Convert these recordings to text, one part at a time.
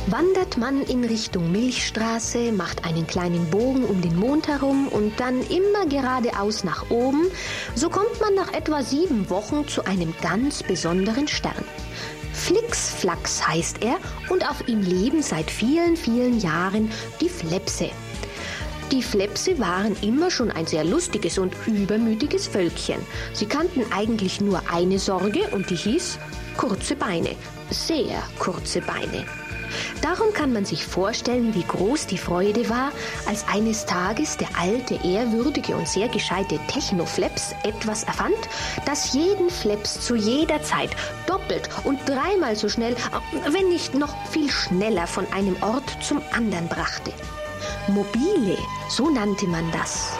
Wandert man in Richtung Milchstraße, macht einen kleinen Bogen um den Mond herum und dann immer geradeaus nach oben, so kommt man nach etwa 7 Wochen zu einem ganz besonderen Stern. Flixflax heißt er und auf ihm leben seit vielen, vielen Jahren die Flepse. Die Flepse waren immer schon ein sehr lustiges und übermütiges Völkchen. Sie kannten eigentlich nur eine Sorge und die hieß kurze Beine, sehr kurze Beine. Darum kann man sich vorstellen, wie groß die Freude war, als eines Tages der alte, ehrwürdige und sehr gescheite Technofleps etwas erfand, das jeden Fleps zu jeder Zeit doppelt und 3-mal so schnell, wenn nicht noch viel schneller von einem Ort zum anderen brachte. Mobile, so nannte man das.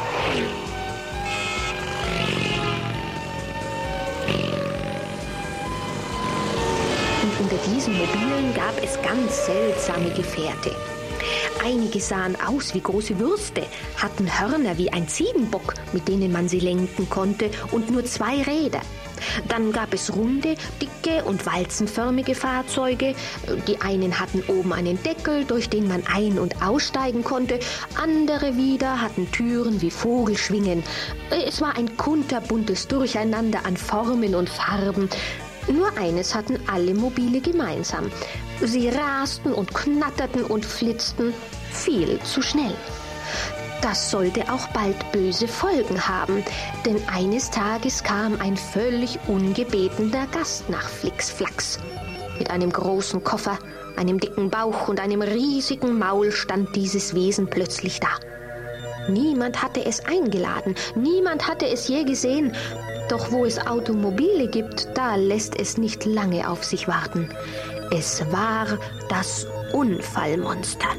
Und unter diesen Mobilen gab es ganz seltsame Gefährte. Einige sahen aus wie große Würste, hatten Hörner wie ein Ziegenbock, mit denen man sie lenken konnte, und nur 2 Räder. Dann gab es runde, dicke und walzenförmige Fahrzeuge. Die einen hatten oben einen Deckel, durch den man ein- und aussteigen konnte. Andere wieder hatten Türen wie Vogelschwingen. Es war ein kunterbuntes Durcheinander an Formen und Farben. Nur eines hatten alle Mobile gemeinsam. Sie rasten und knatterten und flitzten viel zu schnell. Das sollte auch bald böse Folgen haben, denn eines Tages kam ein völlig ungebetener Gast nach Flixflax. Mit einem großen Koffer, einem dicken Bauch und einem riesigen Maul stand dieses Wesen plötzlich da. Niemand hatte es eingeladen, niemand hatte es je gesehen. Doch wo es Automobile gibt, da lässt es nicht lange auf sich warten. Es war das Unfallmonster.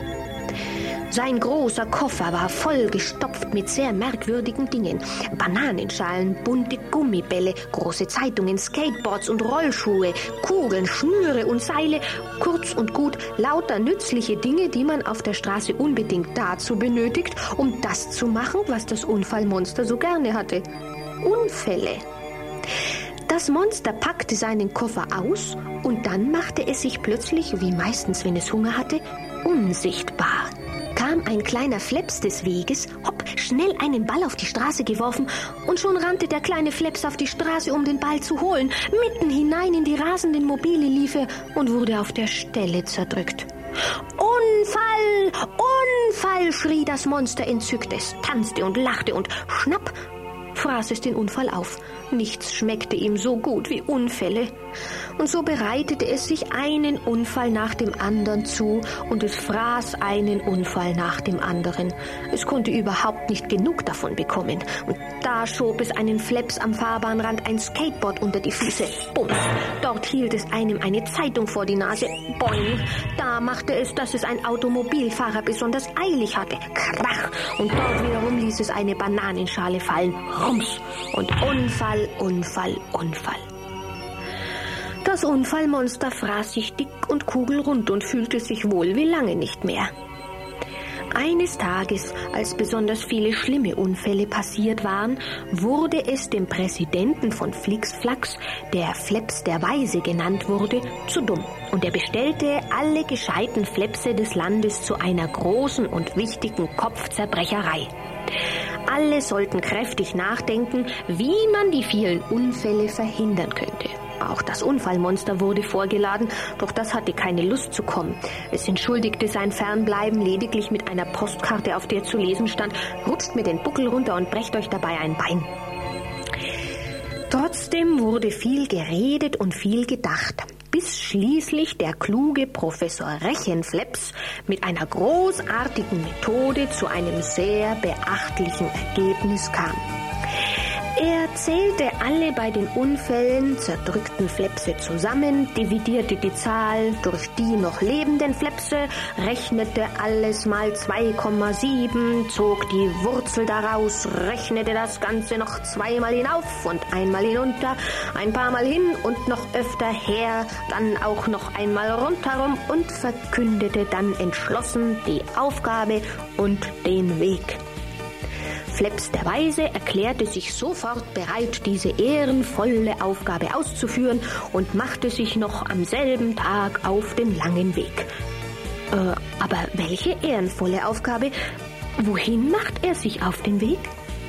Sein großer Koffer war vollgestopft mit sehr merkwürdigen Dingen. Bananenschalen, bunte Gummibälle, große Zeitungen, Skateboards und Rollschuhe, Kugeln, Schnüre und Seile. Kurz und gut, lauter nützliche Dinge, die man auf der Straße unbedingt dazu benötigt, um das zu machen, was das Unfallmonster so gerne hatte. Unfälle. Das Monster packte seinen Koffer aus und dann machte es sich plötzlich, wie meistens, wenn es Hunger hatte, unsichtbar. Kam ein kleiner Fleps des Weges, hopp, schnell einen Ball auf die Straße geworfen und schon rannte der kleine Fleps auf die Straße, um den Ball zu holen. Mitten hinein in die rasenden Mobile lief er und wurde auf der Stelle zerdrückt. Unfall! Unfall! Schrie das Monster entzückt. Es tanzte und lachte und schnapp fraß es den Unfall auf. Nichts schmeckte ihm so gut wie Unfälle. Und so bereitete es sich einen Unfall nach dem anderen zu und es fraß einen Unfall nach dem anderen. Es konnte überhaupt nicht genug davon bekommen. Und da schob es einen Fleps am Fahrbahnrand ein Skateboard unter die Füße. Bums! Dort hielt es einem eine Zeitung vor die Nase. Boing! Da machte es, dass es ein Automobilfahrer besonders eilig hatte. Krach! Und dort wiederum ließ es eine Bananenschale fallen. Rums! Und Unfall, Unfall, Unfall. Das Unfallmonster fraß sich dick und kugelrund und fühlte sich wohl wie lange nicht mehr. Eines Tages, als besonders viele schlimme Unfälle passiert waren, wurde es dem Präsidenten von Flixflax, der Fleps der Weise genannt wurde, zu dumm. Und er bestellte alle gescheiten Flepse des Landes zu einer großen und wichtigen Kopfzerbrecherei. Alle sollten kräftig nachdenken, wie man die vielen Unfälle verhindern könnte. Auch das Unfallmonster wurde vorgeladen, doch das hatte keine Lust zu kommen. Es entschuldigte sein Fernbleiben lediglich mit einer Postkarte, auf der zu lesen stand: Rutscht mir den Buckel runter und brecht euch dabei ein Bein. Trotzdem wurde viel geredet und viel gedacht, bis schließlich der kluge Professor Rechenfleps mit einer großartigen Methode zu einem sehr beachtlichen Ergebnis kam. Er zählte alle bei den Unfällen zerdrückten Flepse zusammen, dividierte die Zahl durch die noch lebenden Flepse, rechnete alles mal 2,7, zog die Wurzel daraus, rechnete das Ganze noch 2-mal hinauf und 1-mal hinunter, ein paar Mal hin und noch öfter her, dann auch noch einmal rundherum und verkündete dann entschlossen die Aufgabe und den Weg. Fleps der Weise erklärte sich sofort bereit, diese ehrenvolle Aufgabe auszuführen und machte sich noch am selben Tag auf den langen Weg. Aber welche ehrenvolle Aufgabe? Wohin macht er sich auf den Weg?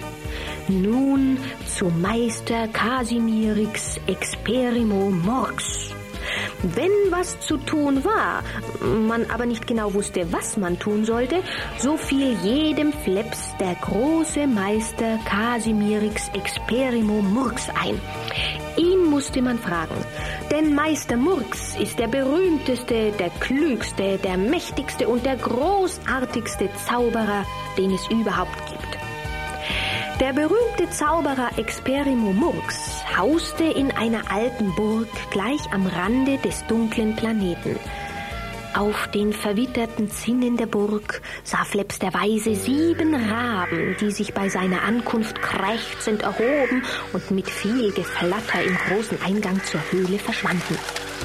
Nun zu Meister Kasimirix Experimo Murks. Wenn was zu tun war, man aber nicht genau wusste, was man tun sollte, so fiel jedem Fleps der große Meister Kasimirix Experimo Murks ein. Ihn musste man fragen, denn Meister Murks ist der berühmteste, der klügste, der mächtigste und der großartigste Zauberer, den es überhaupt gibt. Der berühmte Zauberer Experimo Murks hauste in einer alten Burg gleich am Rande des dunklen Planeten. Auf den verwitterten Zinnen der Burg sah Fleps der Weise 7 Raben, die sich bei seiner Ankunft krächzend erhoben und mit viel Geflatter im großen Eingang zur Höhle verschwanden.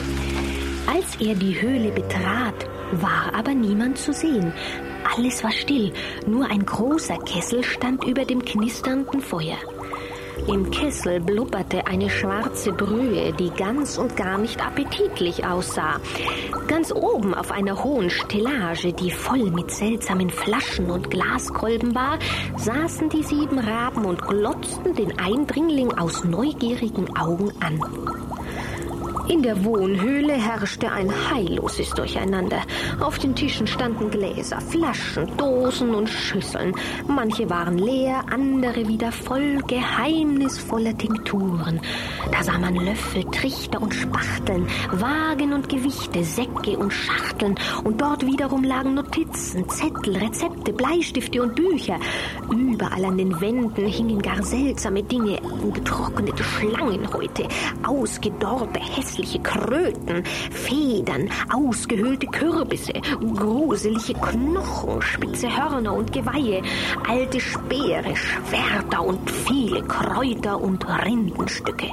Als er die Höhle betrat, war aber niemand zu sehen. Alles war still, nur ein großer Kessel stand über dem knisternden Feuer. Im Kessel blubberte eine schwarze Brühe, die ganz und gar nicht appetitlich aussah. Ganz oben auf einer hohen Stellage, die voll mit seltsamen Flaschen und Glaskolben war, saßen die 7 Raben und glotzten den Eindringling aus neugierigen Augen an. In der Wohnhöhle herrschte ein heilloses Durcheinander. Auf den Tischen standen Gläser, Flaschen, Dosen und Schüsseln. Manche waren leer, andere wieder voll geheimnisvoller Tinkturen. Da sah man Löffel, Trichter und Spachteln, Waagen und Gewichte, Säcke und Schachteln. Und dort wiederum lagen Notizen, Zettel, Rezepte, Bleistifte und Bücher. Überall an den Wänden hingen gar seltsame Dinge, getrocknete Schlangenhäute, ausgedorrte, hässliche Kröten, Federn, ausgehöhlte Kürbisse, gruselige Knochen, spitze Hörner und Geweihe, alte Speere, Schwerter und viele Kräuter und Rindenstücke.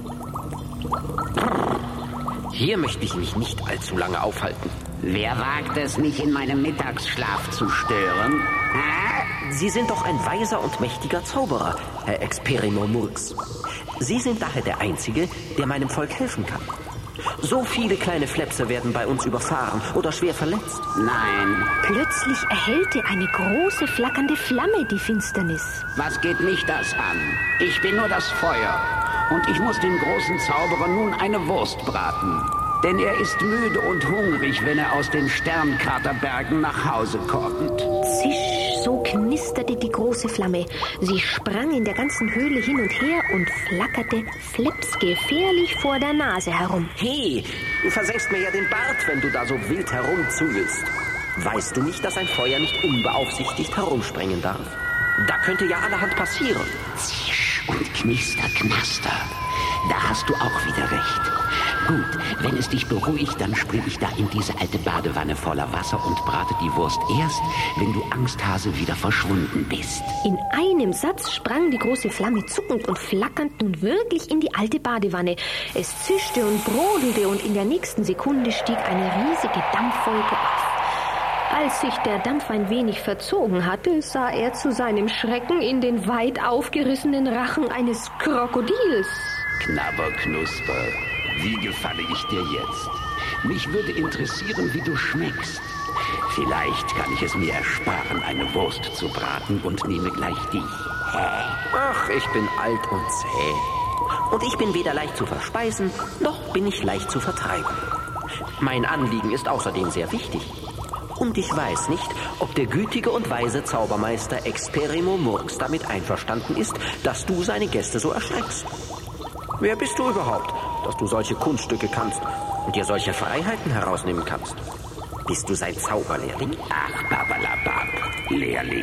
Hier möchte ich mich nicht allzu lange aufhalten. Wer wagt es, mich in meinem Mittagsschlaf zu stören? Sie sind doch ein weiser und mächtiger Zauberer, Herr Experimo Murks. Sie sind daher der Einzige, der meinem Volk helfen kann. So viele kleine Flepse werden bei uns überfahren oder schwer verletzt. Nein. Plötzlich erhellte eine große flackernde Flamme die Finsternis. Was geht mich das an? Ich bin nur das Feuer. Und ich muss dem großen Zauberer nun eine Wurst braten. Denn er ist müde und hungrig, wenn er aus den Sternkraterbergen nach Hause kommt. Zisch, so knisterte die große Flamme. Sie sprang in der ganzen Höhle hin und her und flackerte Fleps gefährlich vor der Nase herum. Hey, du versenkst mir ja den Bart, wenn du da so wild herumzügelst. Weißt du nicht, dass ein Feuer nicht unbeaufsichtigt herumspringen darf? Da könnte ja allerhand passieren. Zisch und knister, knaster. Da hast du auch wieder recht. Gut, wenn es dich beruhigt, dann spring ich da in diese alte Badewanne voller Wasser und brate die Wurst erst, wenn du Angsthase wieder verschwunden bist. In einem Satz sprang die große Flamme zuckend und flackernd nun wirklich in die alte Badewanne. Es zischte und brodelte und in der nächsten Sekunde stieg eine riesige Dampfwolke auf. Als sich der Dampf ein wenig verzogen hatte, sah er zu seinem Schrecken in den weit aufgerissenen Rachen eines Krokodils. Knabber, Knusper, wie gefalle ich dir jetzt? Mich würde interessieren, wie du schmeckst. Vielleicht kann ich es mir ersparen, eine Wurst zu braten und nehme gleich dich. Ach, ich bin alt und zäh. Und ich bin weder leicht zu verspeisen, noch bin ich leicht zu vertreiben. Mein Anliegen ist außerdem sehr wichtig. Und ich weiß nicht, ob der gütige und weise Zaubermeister Experimo Murks damit einverstanden ist, dass du seine Gäste so erschreckst. Wer bist du überhaupt, dass du solche Kunststücke kannst und dir solche Freiheiten herausnehmen kannst? Bist du sein Zauberlehrling? Ach, babalabab, Lehrling.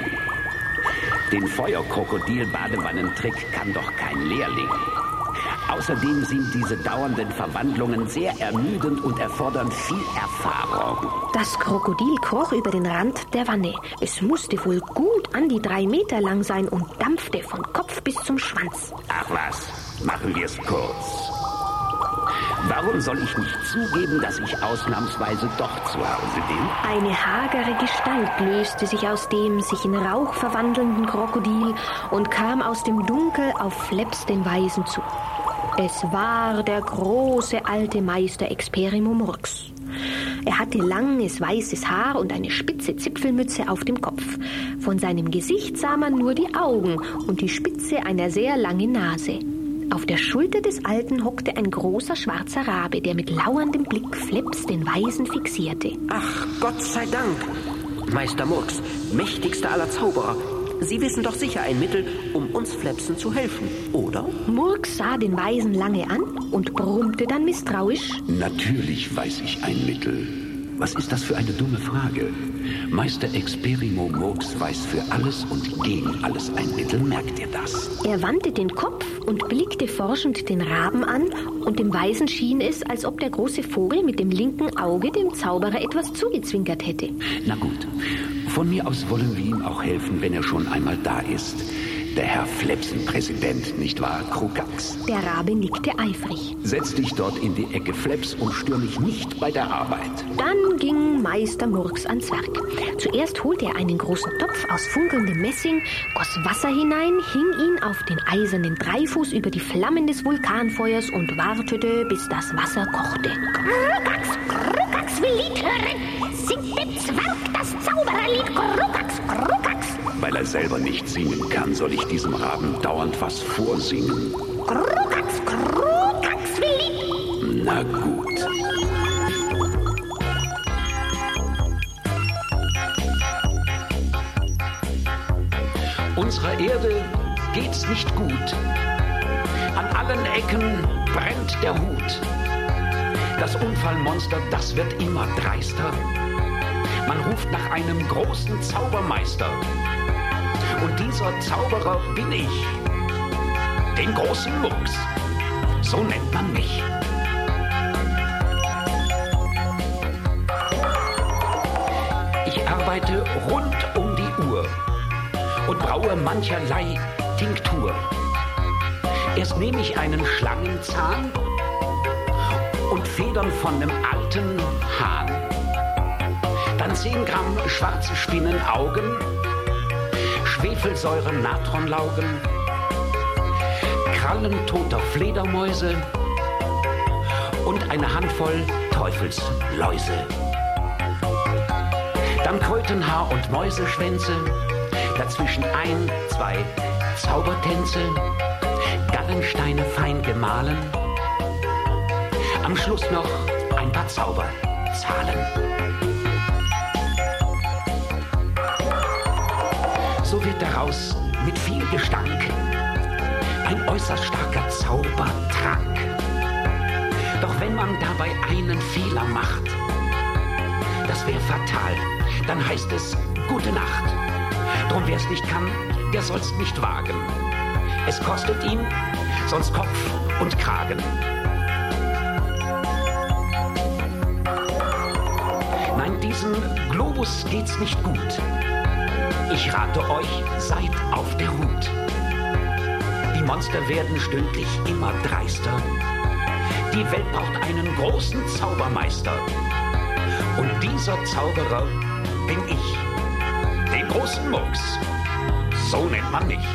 Den Feuerkrokodil-Badewannentrick kann doch kein Lehrling. Außerdem sind diese dauernden Verwandlungen sehr ermüdend und erfordern viel Erfahrung. Das Krokodil kroch über den Rand der Wanne. Es musste wohl gut an die 3 Meter lang sein und dampfte von Kopf bis zum Schwanz. Ach was, machen wir es kurz. Warum soll ich nicht zugeben, dass ich ausnahmsweise doch zu Hause bin? Eine hagere Gestalt löste sich aus dem sich in Rauch verwandelnden Krokodil und kam aus dem Dunkel auf Fleps den Weisen zu. Es war der große alte Meister Experimo Murks. Er hatte langes weißes Haar und eine spitze Zipfelmütze auf dem Kopf. Von seinem Gesicht sah man nur die Augen und die Spitze einer sehr langen Nase. Auf der Schulter des Alten hockte ein großer schwarzer Rabe, der mit lauerndem Blick Fleps den Weisen fixierte. Ach, Gott sei Dank. Meister Murks, mächtigster aller Zauberer. Sie wissen doch sicher ein Mittel, um uns Flepsen zu helfen, oder? Murks sah den Weisen lange an und brummte dann misstrauisch. Natürlich weiß ich ein Mittel. Was ist das für eine dumme Frage? Meister Experimo Murks weiß für alles und gegen alles ein Mittel, merkt ihr das? Er wandte den Kopf und blickte forschend den Raben an, und dem Weisen schien es, als ob der große Vogel mit dem linken Auge dem Zauberer etwas zugezwinkert hätte. Na gut, von mir aus wollen wir ihm auch helfen, wenn er schon einmal da ist. Der Herr Flepsen-Präsident, nicht wahr, Krukax? Der Rabe nickte eifrig. Setz dich dort in die Ecke, Fleps, und stör mich nicht bei der Arbeit. Dann ging Meister Murks ans Werk. Zuerst holte er einen großen Topf aus funkelndem Messing, goss Wasser hinein, hing ihn auf den eisernen Dreifuß über die Flammen des Vulkanfeuers und wartete, bis das Wasser kochte. Krukax, Krukax will Lied hören. Singt dem Zwerg das Zaubererlied Krukax, Krukax. Weil er selber nicht singen kann, soll ich diesem Raben dauernd was vorsingen. Krukax, Krukax will Lied. Na gut. Unserer Erde geht's nicht gut. An allen Ecken brennt der Hut. Das Unfallmonster, das wird immer dreister. Man ruft nach einem großen Zaubermeister. Und dieser Zauberer bin ich. Den großen Murks. So nennt man mich. Ich arbeite rund um die Uhr und braue mancherlei Tinktur. Erst nehme ich einen Schlangenzahn und Federn von einem alten Hahn. Dann 10 Gramm schwarze Spinnenaugen, Schwefelsäure, Natronlaugen, Krallen toter Fledermäuse und eine Handvoll Teufelsläuse. Dann Krötenhaar und Mäuseschwänze, dazwischen 1, 2 Zaubertänze, Gallensteine fein gemahlen, am Schluss noch ein paar Zauberzahlen. So wird daraus mit viel Gestank ein äußerst starker Zaubertrank. Doch wenn man dabei einen Fehler macht, das wäre fatal, dann heißt es gute Nacht. Drum wer's nicht kann, der soll's nicht wagen. Es kostet ihn sonst Kopf und Kragen. Nein, diesem Globus geht's nicht gut. Ich rate euch, seid auf der Hut. Die Monster werden stündlich immer dreister. Die Welt braucht einen großen Zaubermeister. Und dieser Zauberer bin ich, den großen Murks. So nennt man mich.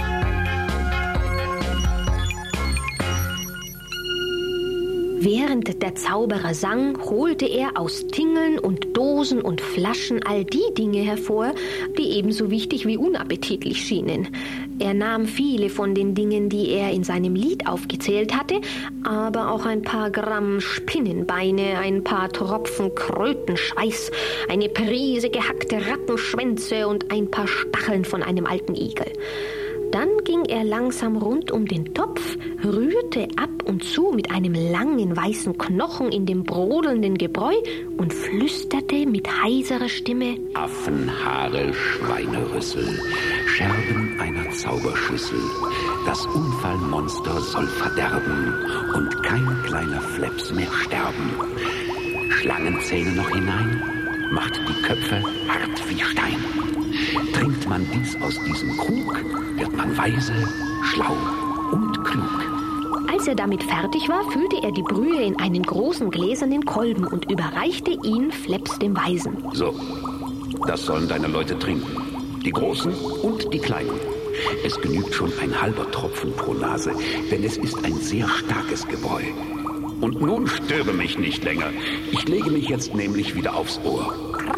Während der Zauberer sang, holte er aus Tingeln und Dosen und Flaschen all die Dinge hervor, die ebenso wichtig wie unappetitlich schienen. Er nahm viele von den Dingen, die er in seinem Lied aufgezählt hatte, aber auch ein paar Gramm Spinnenbeine, ein paar Tropfen Krötenschweiß, eine Prise gehackte Rattenschwänze und ein paar Stacheln von einem alten Igel. Dann ging er langsam rund um den Topf, rührte ab und zu mit einem langen weißen Knochen in dem brodelnden Gebräu und flüsterte mit heiserer Stimme: Affenhaare, Schweinerüssel, Scherben einer Zauberschüssel. Das Unfallmonster soll verderben und kein kleiner Fleps mehr sterben. Schlangenzähne noch hinein, macht die Köpfe hart wie Stein. Trinkt man dies aus diesem Krug, wird man weise, schlau und klug. Als er damit fertig war, füllte er die Brühe in einen großen gläsernen Kolben und überreichte ihn Fleps dem Weisen. So, das sollen deine Leute trinken. Die Großen und die Kleinen. Es genügt schon ein halber Tropfen pro Nase, denn es ist ein sehr starkes Gebräu. Und nun störe mich nicht länger. Ich lege mich jetzt nämlich wieder aufs Ohr.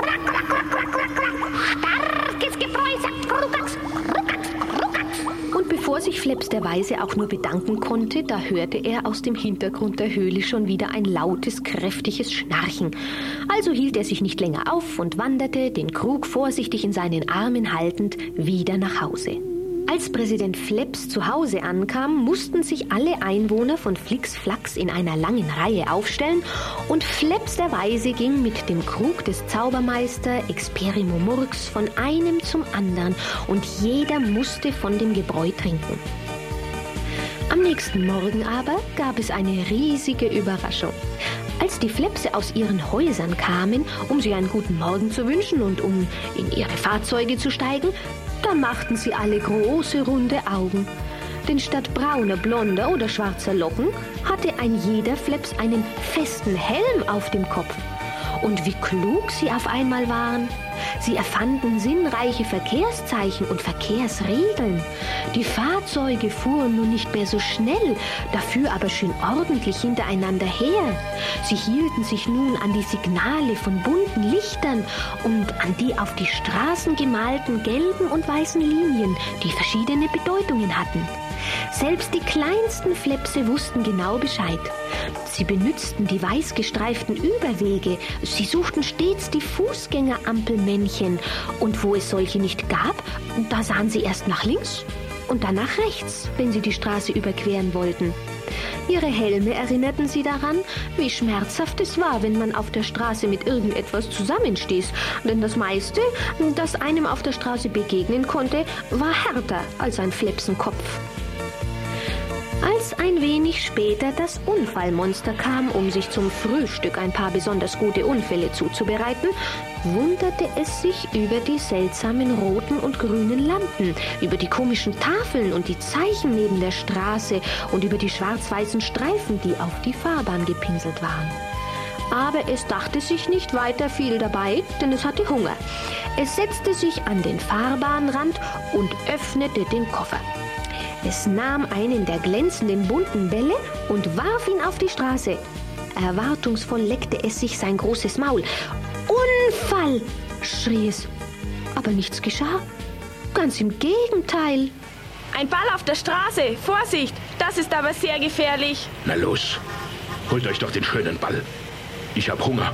Starkes Gefreu, sagt Krukax. Krukax, Krukax. Und bevor sich Fleps der Weise auch nur bedanken konnte, da hörte er aus dem Hintergrund der Höhle schon wieder ein lautes, kräftiges Schnarchen. Also hielt er sich nicht länger auf und wanderte, den Krug vorsichtig in seinen Armen haltend, wieder nach Hause. Als Präsident Fleps zu Hause ankam, mussten sich alle Einwohner von Flixflax in einer langen Reihe aufstellen und Fleps der Weise ging mit dem Krug des Zaubermeister Experimomurks von einem zum anderen und jeder musste von dem Gebräu trinken. Am nächsten Morgen aber gab es eine riesige Überraschung. Als die Flepse aus ihren Häusern kamen, um sie einen guten Morgen zu wünschen und um in ihre Fahrzeuge zu steigen, da machten sie alle große, runde Augen. Denn statt brauner, blonder oder schwarzer Locken hatte ein jeder Fleps einen festen Helm auf dem Kopf. Und wie klug sie auf einmal waren. Sie erfanden sinnreiche Verkehrszeichen und Verkehrsregeln. Die Fahrzeuge fuhren nun nicht mehr so schnell, dafür aber schön ordentlich hintereinander her. Sie hielten sich nun an die Signale von bunten Lichtern und an die auf die Straßen gemalten gelben und weißen Linien, die verschiedene Bedeutungen hatten. Selbst die kleinsten Flepse wussten genau Bescheid. Sie benützten die weiß gestreiften Überwege, sie suchten stets die Fußgängerampelmännchen und wo es solche nicht gab, da sahen sie erst nach links und dann nach rechts, wenn sie die Straße überqueren wollten. Ihre Helme erinnerten sie daran, wie schmerzhaft es war, wenn man auf der Straße mit irgendetwas zusammenstieß, denn das meiste, das einem auf der Straße begegnen konnte, war härter als ein Flepsenkopf. Als ein wenig später das Unfallmonster kam, um sich zum Frühstück ein paar besonders gute Unfälle zuzubereiten, wunderte es sich über die seltsamen roten und grünen Lampen, über die komischen Tafeln und die Zeichen neben der Straße und über die schwarz-weißen Streifen, die auf die Fahrbahn gepinselt waren. Aber es dachte sich nicht weiter viel dabei, denn es hatte Hunger. Es setzte sich an den Fahrbahnrand und öffnete den Koffer. Es nahm einen der glänzenden bunten Bälle und warf ihn auf die Straße. Erwartungsvoll leckte es sich sein großes Maul. »Unfall!« schrie es. Aber nichts geschah. Ganz im Gegenteil. Ein Ball auf der Straße! Vorsicht! Das ist aber sehr gefährlich. Na los, holt euch doch den schönen Ball. Ich hab Hunger.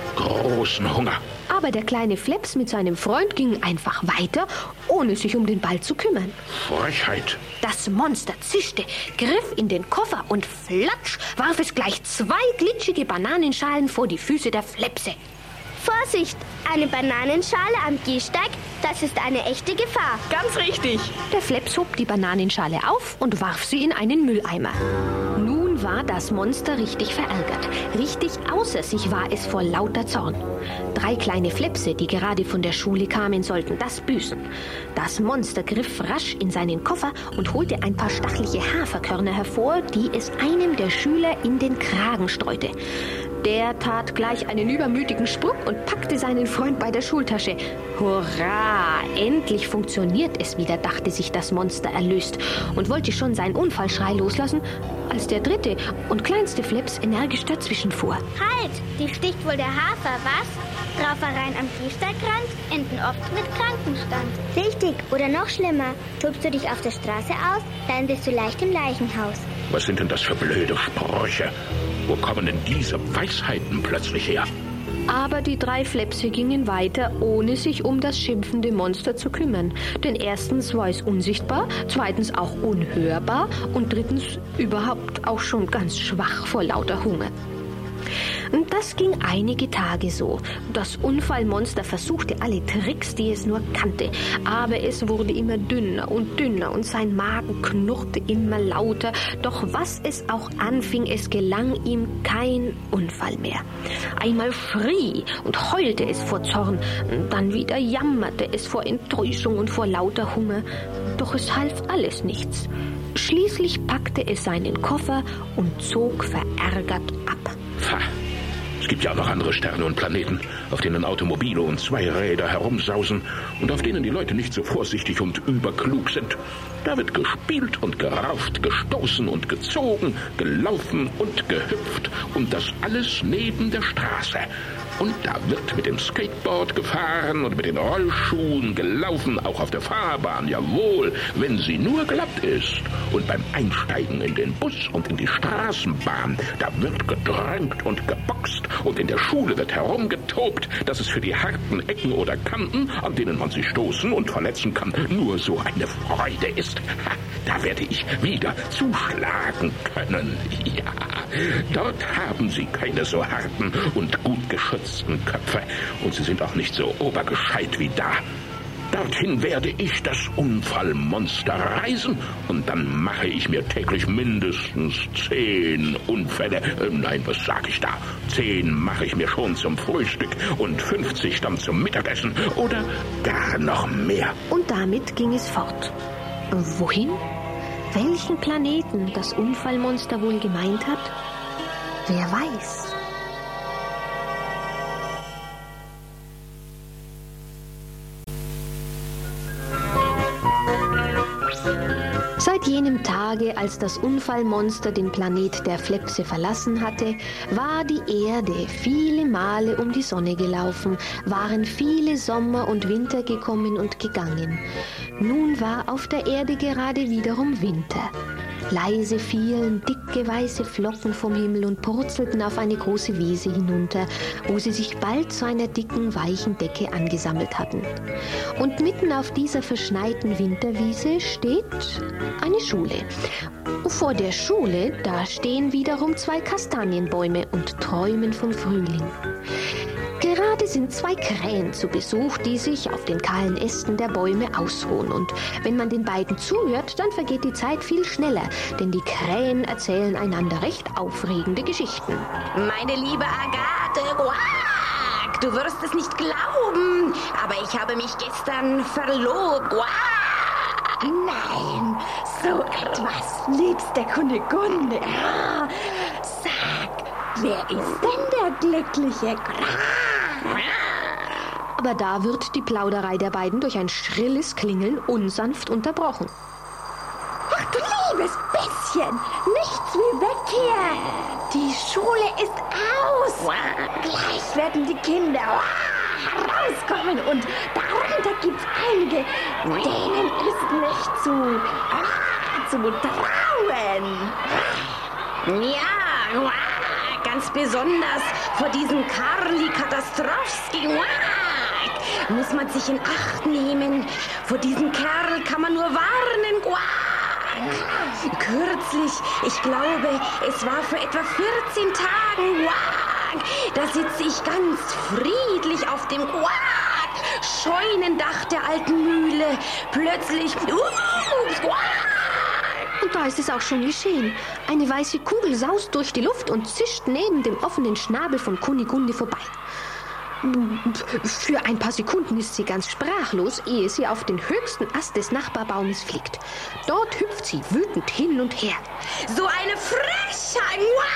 Großen Hunger. Aber der kleine Fleps mit seinem Freund ging einfach weiter, ohne sich um den Ball zu kümmern. Frechheit. Das Monster zischte, griff in den Koffer und flatsch warf es gleich 2 glitschige Bananenschalen vor die Füße der Flepse. Vorsicht, eine Bananenschale am Gehsteig, das ist eine echte Gefahr. Ganz richtig. Der Fleps hob die Bananenschale auf und warf sie in einen Mülleimer. Nun war das Monster richtig verärgert. Richtig außer sich war es vor lauter Zorn. 3 kleine Flepse, die gerade von der Schule kamen, sollten das büßen. Das Monster griff rasch in seinen Koffer und holte ein paar stachelige Haferkörner hervor, die es einem der Schüler in den Kragen streute. Der tat gleich einen übermütigen Sprung und packte seinen Freund bei der Schultasche. Hurra! Endlich funktioniert es wieder, dachte sich das Monster erlöst und wollte schon seinen Unfallschrei loslassen, als der 3. und kleinste Fleps energisch dazwischen fuhr. Halt, dich sticht wohl der Hafer, was? Raufereien am Gehsteigrand enden oft mit Krankenstand. Richtig, oder noch schlimmer, tobst du dich auf der Straße aus, landest du leicht im Leichenhaus. Was sind denn das für blöde Sprüche? Wo kommen denn diese Weisheiten plötzlich her? Aber die 3 Flepse gingen weiter, ohne sich um das schimpfende Monster zu kümmern. Denn erstens war es unsichtbar, zweitens auch unhörbar und drittens überhaupt auch schon ganz schwach vor lauter Hunger. Und das ging einige Tage so. Das Unfallmonster versuchte alle Tricks, die es nur kannte. Aber es wurde immer dünner und sein Magen knurrte immer lauter. Doch was es auch anfing, es gelang ihm kein Unfall mehr. Einmal schrie und heulte es vor Zorn. Dann wieder jammerte es vor Enttäuschung und vor lauter Hunger. Doch es half alles nichts. Schließlich packte es seinen Koffer und zog verärgert ab. Es gibt ja auch noch andere Sterne und Planeten, auf denen Automobile und Zweiräder herumsausen und auf denen die Leute nicht so vorsichtig und überklug sind. Da wird gespielt und gerauft, gestoßen und gezogen, gelaufen und gehüpft und das alles neben der Straße. Und da wird mit dem Skateboard gefahren und mit den Rollschuhen gelaufen, auch auf der Fahrbahn, jawohl, wenn sie nur glatt ist. Und beim Einsteigen in den Bus und in die Straßenbahn, da wird gedrängt und geboxt und in der Schule wird herumgetobt, dass es für die harten Ecken oder Kanten, an denen man sich stoßen und verletzen kann, nur so eine Freude ist. Da werde ich wieder zuschlagen können. Ja, dort haben sie keine so harten und gut geschützten Köpfe und sie sind auch nicht so obergescheit wie da. Dorthin werde ich das Unfallmonster reisen und dann mache ich mir täglich mindestens 10 Unfälle. Nein, was sag ich da? 10 mache ich mir schon zum Frühstück und 50 dann zum Mittagessen oder gar noch mehr. Und damit ging es fort. Wohin? Welchen Planeten das Unfallmonster wohl gemeint hat? Wer weiß. Seit jenem Tage, als das Unfallmonster den Planet der Flepse verlassen hatte, war die Erde viele Male um die Sonne gelaufen, waren viele Sommer und Winter gekommen und gegangen. Nun war auf der Erde gerade wiederum Winter. Leise fielen dicke weiße Flocken vom Himmel und purzelten auf eine große Wiese hinunter, wo sie sich bald zu einer dicken, weichen Decke angesammelt hatten. Und mitten auf dieser verschneiten Winterwiese steht eine Schule. Vor der Schule, da stehen wiederum 2 Kastanienbäume und träumen vom Frühling. Gerade sind 2 Krähen zu Besuch, die sich auf den kahlen Ästen der Bäume ausruhen. Und wenn man den beiden zuhört, dann vergeht die Zeit viel schneller, denn die Krähen erzählen einander recht aufregende Geschichten. Meine liebe Agathe, Quack, du wirst es nicht glauben, aber ich habe mich gestern verlobt. Quack. Nein, so etwas, liebste Kunigunde. Sag, wer ist denn der glückliche Aber da wird die Plauderei der beiden durch ein schrilles Klingeln unsanft unterbrochen. Ach du liebes bisschen, nichts wie weg hier. Die Schule ist aus. Gleich werden die Kinder herauskommen und darunter gibt's einige, denen ist nicht zu trauen. Ja, ganz besonders vor diesem Karli Katastrowski. Muss man sich in Acht nehmen. Vor diesem Kerl kann man nur warnen. Kürzlich, ich glaube, es war vor etwa 14 Tagen, da sitze ich ganz friedlich auf dem Scheunendach der alten Mühle. Plötzlich, und da ist es auch schon geschehen. Eine weiße Kugel saust durch die Luft und zischt neben dem offenen Schnabel von Kunigunde vorbei. Für ein paar Sekunden ist sie ganz sprachlos, ehe sie auf den höchsten Ast des Nachbarbaumes fliegt. Dort hüpft sie wütend hin und her. So eine Frechheit!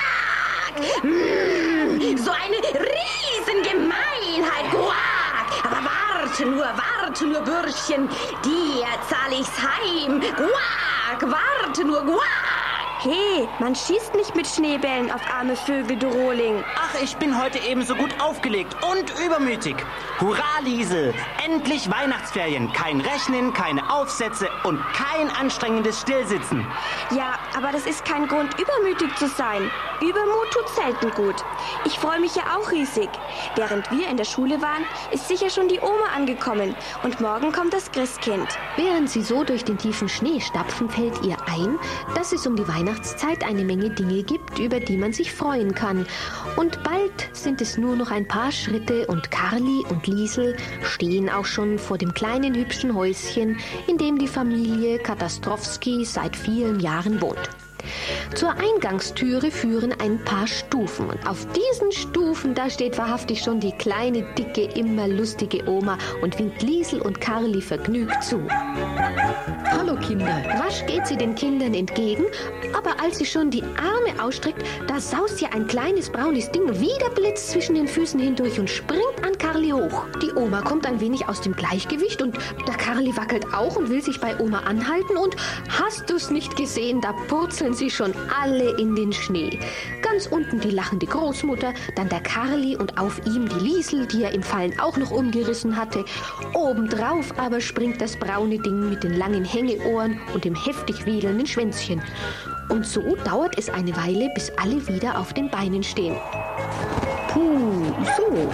So eine Riesengemeinheit! Aber warte nur, Bürschchen, dir zahle ich's heim. Warte nur, Hey, man schießt nicht mit Schneebällen auf arme Vögel, du Rohling. Ach, ich bin heute ebenso gut aufgelegt und übermütig. Hurra, Liesel! Endlich Weihnachtsferien. Kein Rechnen, keine Aufsätze und kein anstrengendes Stillsitzen. Ja, aber das ist kein Grund, übermütig zu sein. Übermut tut selten gut. Ich freue mich ja auch riesig. Während wir in der Schule waren, ist sicher schon die Oma angekommen. Und morgen kommt das Christkind. Während sie so durch den tiefen Schnee stapfen, fällt ihr ein, dass es um die Weihnachtszeit eine Menge Dinge gibt, über die man sich freuen kann. Und bald sind es nur noch ein paar Schritte und Karli und Liesel stehen auch schon vor dem kleinen hübschen Häuschen, in dem die Familie Katastrowski seit vielen Jahren wohnt. Zur Eingangstüre führen ein paar Stufen. Und auf diesen Stufen, da steht wahrhaftig schon die kleine, dicke, immer lustige Oma und winkt Liesel und Karli vergnügt zu. Hallo Kinder. Rasch geht sie den Kindern entgegen, aber als sie schon die Arme ausstreckt, da saust ihr ein kleines braunes Ding wie der Blitz zwischen den Füßen hindurch und springt an Karli hoch. Die Oma kommt ein wenig aus dem Gleichgewicht und der Karli wackelt auch und will sich bei Oma anhalten und hast du's nicht gesehen, da purzeln sie schon alle in den Schnee. Ganz unten die lachende Großmutter, dann der Karli und auf ihm die Liesel, die er im Fallen auch noch umgerissen hatte. Obendrauf aber springt das braune Ding mit den langen Hängeohren und dem heftig wedelnden Schwänzchen. Und so dauert es eine Weile, bis alle wieder auf den Beinen stehen. Puh, so.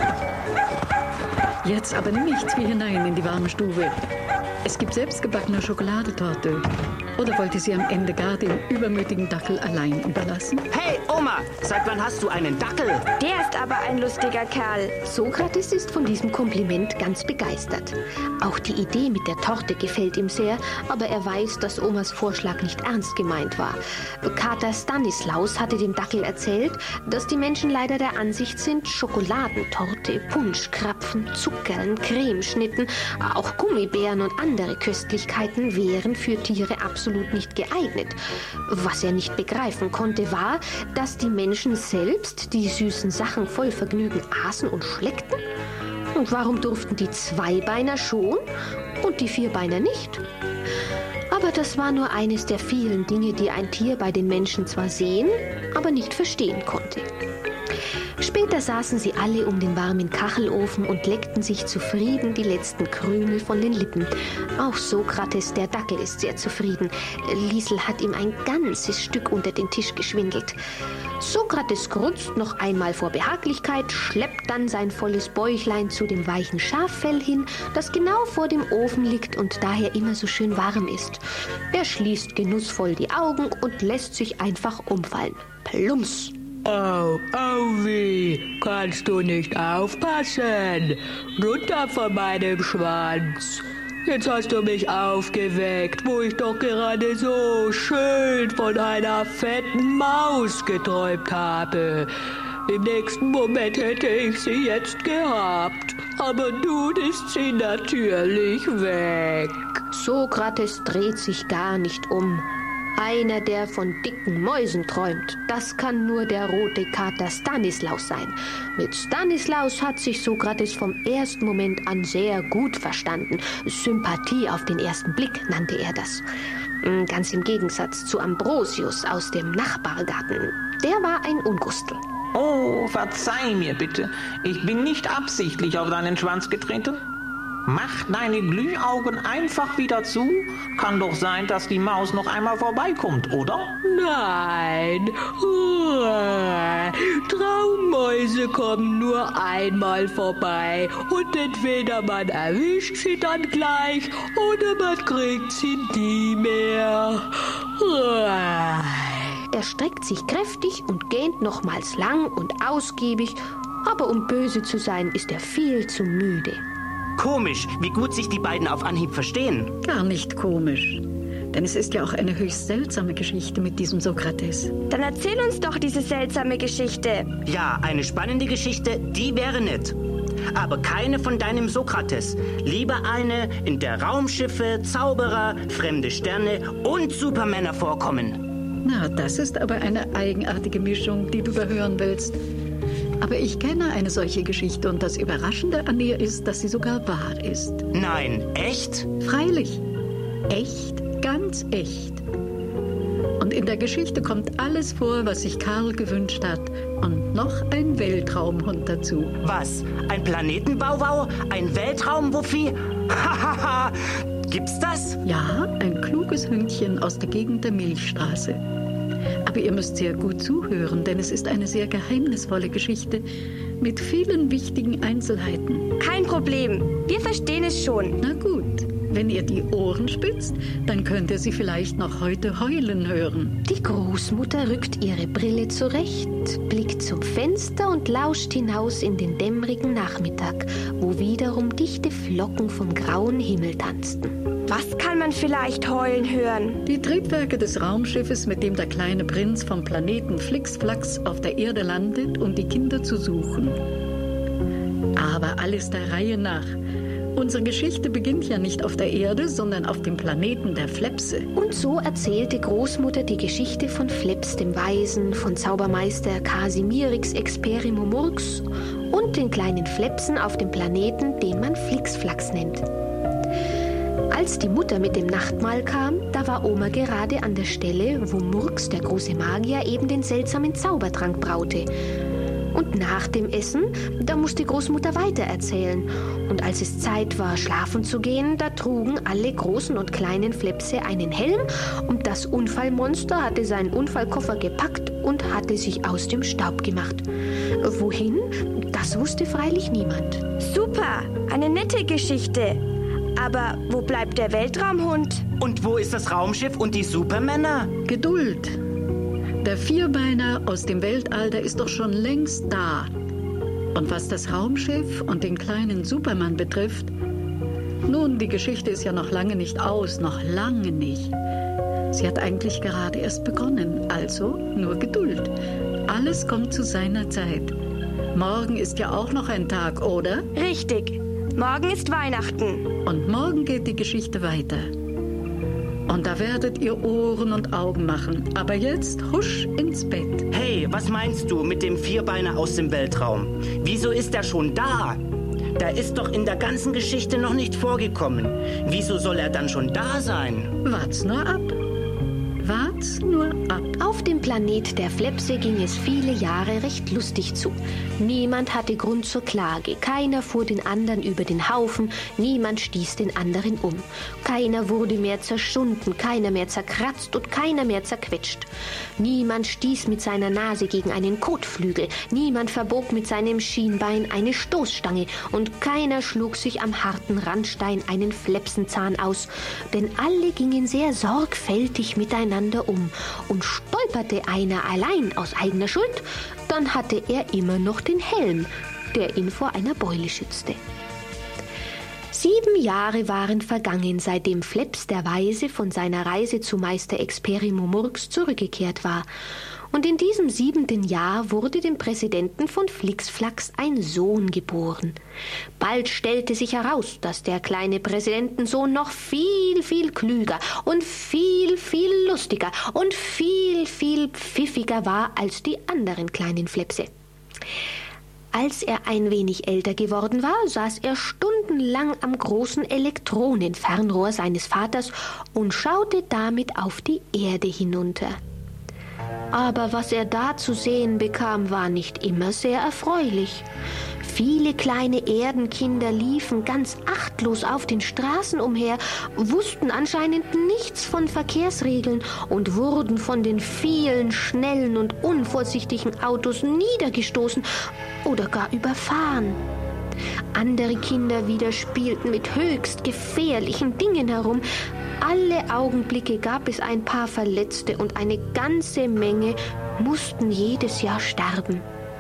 Jetzt aber nichts wie hinein in die warme Stube. Es gibt selbstgebackene Schokoladetorte. Oder wollt ihr sie am Ende gar dem übermütigen Dackel allein überlassen? Hey, Oma, seit wann hast du einen Dackel? Der ist aber ein lustiger Kerl. Sokrates ist von diesem Kompliment ganz begeistert. Auch die Idee mit der Torte gefällt ihm sehr, aber er weiß, dass Omas Vorschlag nicht ernst gemeint war. Kater Stanislaus hatte dem Dackel erzählt, dass die Menschen leider der Ansicht sind, Schokoladentorte, Punschkrapfen, Zuckern, Cremeschnitten, auch Gummibären und andere Köstlichkeiten wären für Tiere absolut nicht geeignet. Was er nicht begreifen konnte, war, dass die Menschen selbst die süßen Sachen voll Vergnügen aßen und schleckten. Und warum durften die Zweibeiner schon und die Vierbeiner nicht? Aber das war nur eines der vielen Dinge, die ein Tier bei den Menschen zwar sehen, aber nicht verstehen konnte. Später saßen sie alle um den warmen Kachelofen und leckten sich zufrieden die letzten Krümel von den Lippen. Auch Sokrates, der Dackel, ist sehr zufrieden. Liesel hat ihm ein ganzes Stück unter den Tisch geschwindelt. Sokrates grunzt noch einmal vor Behaglichkeit, schleppt dann sein volles Bäuchlein zu dem weichen Schaffell hin, das genau vor dem Ofen liegt und daher immer so schön warm ist. Er schließt genussvoll die Augen und lässt sich einfach umfallen. Plumps! Au, Auwi, kannst du nicht aufpassen? Runter von meinem Schwanz. Jetzt hast du mich aufgeweckt, wo ich doch gerade so schön von einer fetten Maus geträumt habe. Im nächsten Moment hätte ich sie jetzt gehabt, aber nun ist sie natürlich weg. Sokrates dreht sich gar nicht um. Einer, der von dicken Mäusen träumt, das kann nur der rote Kater Stanislaus sein. Mit Stanislaus hat sich Sokrates vom ersten Moment an sehr gut verstanden. Sympathie auf den ersten Blick nannte er das. Ganz im Gegensatz zu Ambrosius aus dem Nachbargarten. Der war ein Ungustel. Oh, verzeih mir bitte. Ich bin nicht absichtlich auf deinen Schwanz getreten. Mach deine Glühaugen einfach wieder zu. Kann doch sein, dass die Maus noch einmal vorbeikommt, oder? Nein. Traummäuse kommen nur einmal vorbei. Und entweder man erwischt sie dann gleich oder man kriegt sie nie mehr. Er streckt sich kräftig und gähnt nochmals lang und ausgiebig, aber um böse zu sein, ist er viel zu müde. Komisch, wie gut sich die beiden auf Anhieb verstehen. Gar nicht komisch. Denn es ist ja auch eine höchst seltsame Geschichte mit diesem Sokrates. Dann erzähl uns doch diese seltsame Geschichte. Ja, eine spannende Geschichte, die wäre nett. Aber keine von deinem Sokrates. Lieber eine, in der Raumschiffe, Zauberer, fremde Sterne und Supermänner vorkommen. Na, das ist aber eine eigenartige Mischung, die du überhören willst. Aber ich kenne eine solche Geschichte und das Überraschende an ihr ist, dass sie sogar wahr ist. Nein, echt? Freilich. Echt, ganz echt. Und in der Geschichte kommt alles vor, was sich Karl gewünscht hat. Und noch ein Weltraumhund dazu. Was? Ein Planetenbauwau? Ein Weltraumwuffi? Hahaha! Gibt's das? Ja, ein kluges Hündchen aus der Gegend der Milchstraße. Aber ihr müsst sehr gut zuhören, denn es ist eine sehr geheimnisvolle Geschichte mit vielen wichtigen Einzelheiten. Kein Problem, wir verstehen es schon. Na gut, wenn ihr die Ohren spitzt, dann könnt ihr sie vielleicht noch heute heulen hören. Die Großmutter rückt ihre Brille zurecht, blickt zum Fenster und lauscht hinaus in den dämmerigen Nachmittag, wo wiederum dichte Flocken vom grauen Himmel tanzten. Was kann man vielleicht heulen hören? Die Triebwerke des Raumschiffes, mit dem der kleine Prinz vom Planeten Flixflax auf der Erde landet, um die Kinder zu suchen. Aber alles der Reihe nach. Unsere Geschichte beginnt ja nicht auf der Erde, sondern auf dem Planeten der Flepse. Und so erzählte Großmutter die Geschichte von Fleps dem Weisen, von Zaubermeister Casimirix Experimomurx und den kleinen Flepsen auf dem Planeten, den man Flixflax nennt. Als die Mutter mit dem Nachtmahl kam, da war Oma gerade an der Stelle, wo Murks, der große Magier, eben den seltsamen Zaubertrank braute. Und nach dem Essen, da musste Großmutter weitererzählen. Und als es Zeit war, schlafen zu gehen, da trugen alle großen und kleinen Flepse einen Helm und das Unfallmonster hatte seinen Unfallkoffer gepackt und hatte sich aus dem Staub gemacht. Wohin? Das wusste freilich niemand. Super, eine nette Geschichte. Aber wo bleibt der Weltraumhund? Und wo ist das Raumschiff und die Supermänner? Geduld. Der Vierbeiner aus dem Weltalter ist doch schon längst da. Und was das Raumschiff und den kleinen Superman betrifft, nun, die Geschichte ist ja noch lange nicht aus, noch lange nicht. Sie hat eigentlich gerade erst begonnen, also nur Geduld. Alles kommt zu seiner Zeit. Morgen ist ja auch noch ein Tag, oder? Richtig. Morgen ist Weihnachten. Und morgen geht die Geschichte weiter. Und da werdet ihr Ohren und Augen machen. Aber jetzt husch ins Bett. Hey, was meinst du mit dem Vierbeiner aus dem Weltraum? Wieso ist er schon da? Da ist doch in der ganzen Geschichte noch nicht vorgekommen. Wieso soll er dann schon da sein? Wart's nur ab. Wart's nur ab. Auf dem Planet der Flepse ging es viele Jahre recht lustig zu. Niemand hatte Grund zur Klage, keiner fuhr den anderen über den Haufen, niemand stieß den anderen um. Keiner wurde mehr zerschunden, keiner mehr zerkratzt und keiner mehr zerquetscht. Niemand stieß mit seiner Nase gegen einen Kotflügel, niemand verbog mit seinem Schienbein eine Stoßstange und keiner schlug sich am harten Randstein einen Flepsenzahn aus, denn alle gingen sehr sorgfältig miteinander um und stolperte einer allein aus eigener Schuld, dann hatte er immer noch den Helm, der ihn vor einer Beule schützte. 7 Jahre waren vergangen, seitdem Fleps der Weise von seiner Reise zu Meister Experimomurx zurückgekehrt war. Und in diesem 7. Jahr wurde dem Präsidenten von Flixflax ein Sohn geboren. Bald stellte sich heraus, dass der kleine Präsidentensohn noch viel, viel klüger und viel, viel lustiger und viel, viel pfiffiger war als die anderen kleinen Flepse. Als er ein wenig älter geworden war, saß er stundenlang am großen Elektronenfernrohr seines Vaters und schaute damit auf die Erde hinunter. Aber was er da zu sehen bekam, war nicht immer sehr erfreulich. Viele kleine Erdenkinder liefen ganz achtlos auf den Straßen umher, wussten anscheinend nichts von Verkehrsregeln und wurden von den vielen schnellen und unvorsichtigen Autos niedergestoßen oder gar überfahren. Andere Kinder wieder spielten mit höchst gefährlichen Dingen herum. Alle Augenblicke gab es ein paar Verletzte und eine ganze Menge mussten jedes Jahr sterben.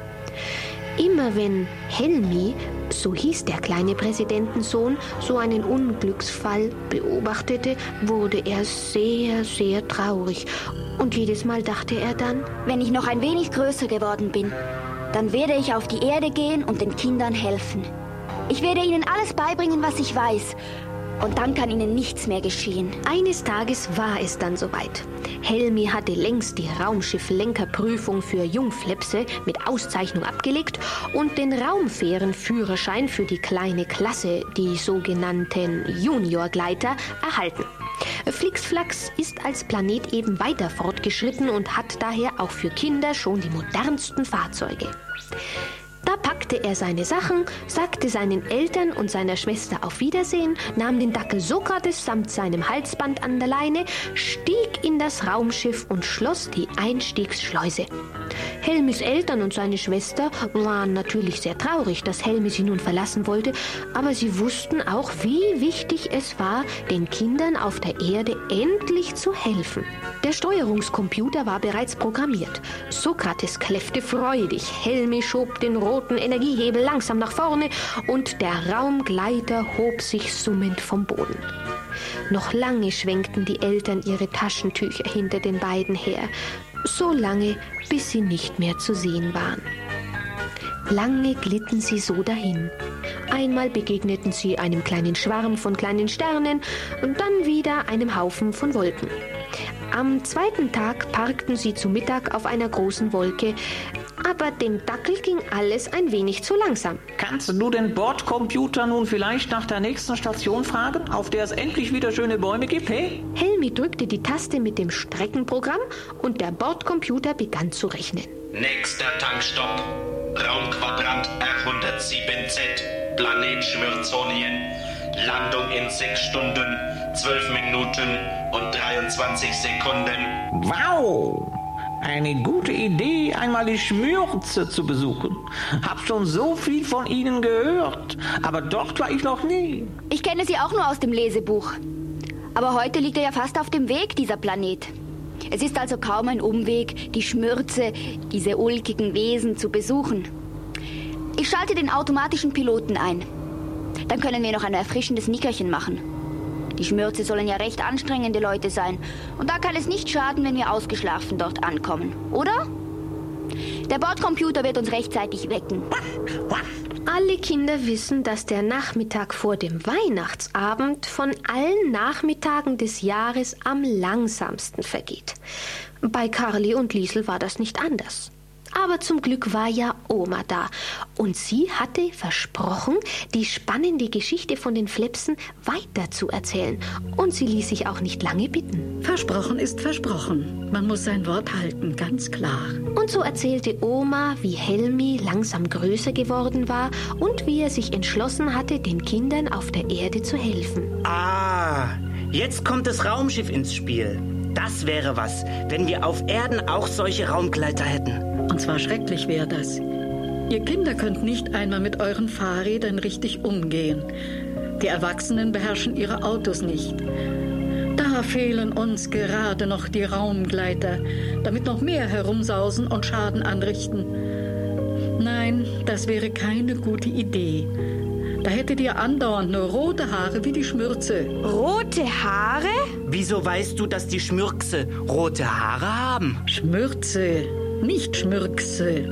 Immer wenn Helmi, so hieß der kleine Präsidentensohn, so einen Unglücksfall beobachtete, wurde er sehr, sehr traurig. Und jedes Mal dachte er dann, wenn ich noch ein wenig größer geworden bin, dann werde ich auf die Erde gehen und den Kindern helfen. Ich werde ihnen alles beibringen, was ich weiß. Und dann kann ihnen nichts mehr geschehen. Eines Tages war es dann soweit. Helmi hatte längst die Raumschifflenkerprüfung für Jungflepse mit Auszeichnung abgelegt und den Raumfährenführerschein für die kleine Klasse, die sogenannten Juniorgleiter, erhalten. Flixflax ist als Planet eben weiter fortgeschritten und hat daher auch für Kinder schon die modernsten Fahrzeuge. Da packte er seine Sachen, sagte seinen Eltern und seiner Schwester auf Wiedersehen, nahm den Dackel Sokrates samt seinem Halsband an der Leine, stieg in das Raumschiff und schloss die Einstiegsschleuse. Helmis Eltern und seine Schwester waren natürlich sehr traurig, dass Helmi sie nun verlassen wollte, aber sie wussten auch, wie wichtig es war, den Kindern auf der Erde endlich zu helfen. Der Steuerungscomputer war bereits programmiert. Sokrates kläffte freudig, Helmi schob den roten Energiehebel langsam nach vorne und der Raumgleiter hob sich summend vom Boden. Noch lange schwenkten die Eltern ihre Taschentücher hinter den beiden her, so lange, bis sie nicht mehr zu sehen waren. Lange glitten sie so dahin. Einmal begegneten sie einem kleinen Schwarm von kleinen Sternen und dann wieder einem Haufen von Wolken. Am zweiten Tag parkten sie zu Mittag auf einer großen Wolke, aber dem Dackel ging alles ein wenig zu langsam. Kannst du den Bordcomputer nun vielleicht nach der nächsten Station fragen, auf der es endlich wieder schöne Bäume gibt, hey? Helmi drückte die Taste mit dem Streckenprogramm und der Bordcomputer begann zu rechnen. Nächster Tankstopp, Raumquadrant R107Z, Planet Schmyrzonien. Landung in 6 Stunden, 12 Minuten und 23 Sekunden. Wow! Eine gute Idee, einmal die Schmürze zu besuchen. Hab schon so viel von ihnen gehört, aber dort war ich noch nie. Ich kenne sie auch nur aus dem Lesebuch. Aber heute liegt er ja fast auf dem Weg, dieser Planet. Es ist also kaum ein Umweg, die Schmürze, diese ulkigen Wesen zu besuchen. Ich schalte den automatischen Piloten ein. Dann können wir noch ein erfrischendes Nickerchen machen. Die Schmürze sollen ja recht anstrengende Leute sein. Und da kann es nicht schaden, wenn wir ausgeschlafen dort ankommen, oder? Der Bordcomputer wird uns rechtzeitig wecken. Alle Kinder wissen, dass der Nachmittag vor dem Weihnachtsabend von allen Nachmittagen des Jahres am langsamsten vergeht. Bei Karli und Liesel war das nicht anders. Aber zum Glück war ja Oma da und sie hatte versprochen, die spannende Geschichte von den Flepsen weiter zu erzählen. Und sie ließ sich auch nicht lange bitten. Versprochen ist versprochen. Man muss sein Wort halten, ganz klar. Und so erzählte Oma, wie Helmi langsam größer geworden war und wie er sich entschlossen hatte, den Kindern auf der Erde zu helfen. Ah, jetzt kommt das Raumschiff ins Spiel. Das wäre was, wenn wir auf Erden auch solche Raumgleiter hätten. Und zwar schrecklich wäre das. Ihr Kinder könnt nicht einmal mit euren Fahrrädern richtig umgehen. Die Erwachsenen beherrschen ihre Autos nicht. Da fehlen uns gerade noch die Raumgleiter, damit noch mehr herumsausen und Schaden anrichten. Nein, das wäre keine gute Idee. Da hättet ihr andauernd nur rote Haare wie die Schmürze. Rote Haare? Wieso weißt du, dass die Schmürkse rote Haare haben? Schmürze, nicht Schmürkse.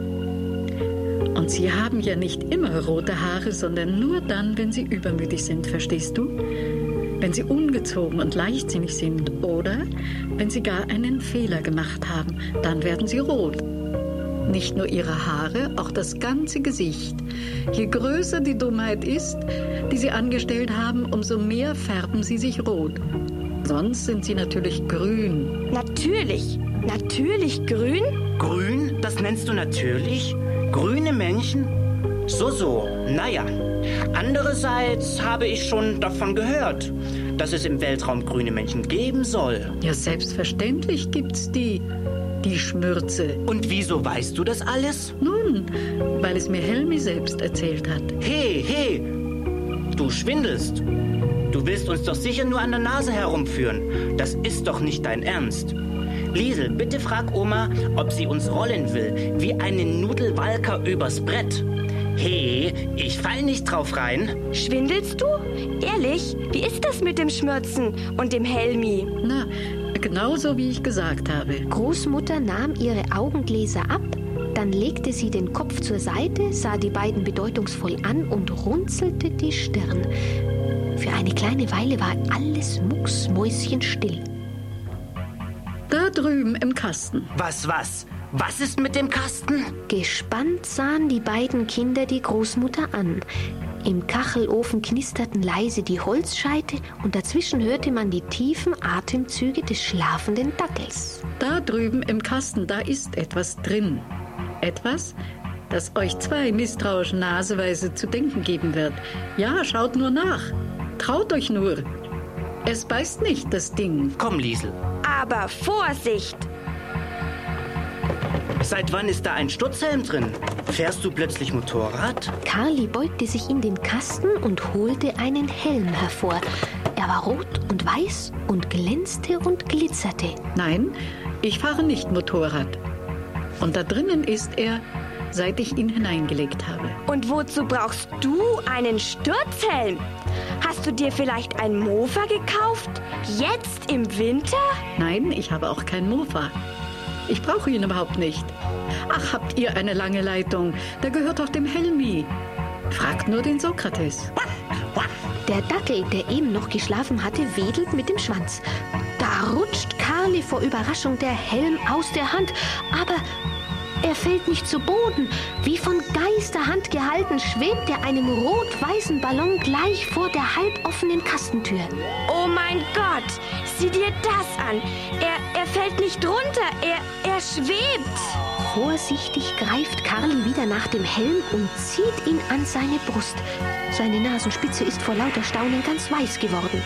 Und sie haben ja nicht immer rote Haare, sondern nur dann, wenn sie übermütig sind, verstehst du? Wenn sie ungezogen und leichtsinnig sind oder wenn sie gar einen Fehler gemacht haben, dann werden sie rot. Nicht nur ihre Haare, auch das ganze Gesicht. Je größer die Dummheit ist, die sie angestellt haben, umso mehr färben sie sich rot. Sonst sind sie natürlich grün. Natürlich? Natürlich grün? Grün? Das nennst du natürlich? Grüne Männchen? So, naja. Andererseits habe ich schon davon gehört, dass es im Weltraum grüne Männchen geben soll. Ja, selbstverständlich gibt's die Schmürze. Und wieso weißt du das alles? Nun, weil es mir Helmi selbst erzählt hat. Hey, du schwindelst. Du willst uns doch sicher nur an der Nase herumführen. Das ist doch nicht dein Ernst. Liesel, bitte frag Oma, ob sie uns rollen will, wie einen Nudelwalker übers Brett. Hey, ich fall nicht drauf rein. Schwindelst du? Ehrlich? Wie ist das mit dem Schmürzen und dem Helmi? Na, genauso wie ich gesagt habe. Großmutter nahm ihre Augengläser ab, dann legte sie den Kopf zur Seite, sah die beiden bedeutungsvoll an und runzelte die Stirn. Für eine kleine Weile war alles mucksmäuschenstill. Da drüben im Kasten. Was? Was ist mit dem Kasten? Gespannt sahen die beiden Kinder die Großmutter an. Im Kachelofen knisterten leise die Holzscheite und dazwischen hörte man die tiefen Atemzüge des schlafenden Dackels. Da drüben im Kasten, da ist etwas drin. Etwas, das euch zwei misstrauischen Naseweise zu denken geben wird. Ja, schaut nur nach. Traut euch nur. Es beißt nicht, das Ding. Komm, Liesel. Aber Vorsicht! Seit wann ist da ein Stutzhelm drin? Fährst du plötzlich Motorrad? Karli beugte sich in den Kasten und holte einen Helm hervor. Er war rot und weiß und glänzte und glitzerte. Nein, ich fahre nicht Motorrad. Und da drinnen ist er, seit ich ihn hineingelegt habe. Und wozu brauchst du einen Sturzhelm? Hast Hast du dir vielleicht ein Mofa gekauft? Jetzt im Winter? Nein, ich habe auch kein Mofa. Ich brauche ihn überhaupt nicht. Ach, habt ihr eine lange Leitung? Der gehört doch dem Helmi. Fragt nur den Sokrates. Der Dackel, der eben noch geschlafen hatte, wedelt mit dem Schwanz. Da rutscht Karli vor Überraschung der Helm aus der Hand, aber er fällt nicht zu Boden. Wie von Geisterhand gehalten, schwebt er einem rot-weißen Ballon gleich vor der halboffenen Kastentür. Oh mein Gott, sieh dir das an. Er fällt nicht runter, er schwebt. Vorsichtig greift Karli wieder nach dem Helm und zieht ihn an seine Brust. Seine Nasenspitze ist vor lauter Staunen ganz weiß geworden.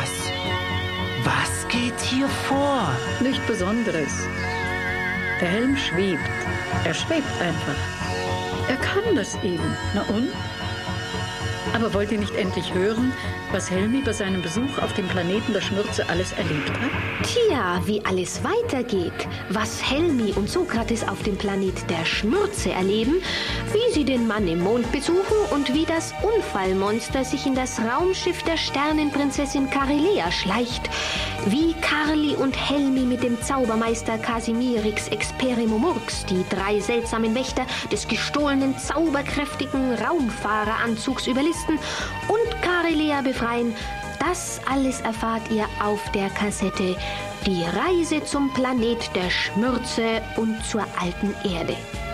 Was geht hier vor? Nichts Besonderes. Der Helm schwebt. Er schwebt einfach. Er kann das eben. Na und? Aber wollt ihr nicht endlich hören, was Helmi bei seinem Besuch auf dem Planeten der Schmürze alles erlebt hat? Tja, wie alles weitergeht, was Helmi und Sokrates auf dem Planet der Schmürze erleben, wie sie den Mann im Mond besuchen und wie das Unfallmonster sich in das Raumschiff der Sternenprinzessin Karilea schleicht, wie Karli und Helmi mit dem Zaubermeister Casimirix Experimomurx die 3 seltsamen Wächter des gestohlenen, zauberkräftigen Raumfahreranzugs überlisten und Karilea befreien, das alles erfahrt ihr auf der Kassette Die Reise zum Planet der Schmürze und zur alten Erde.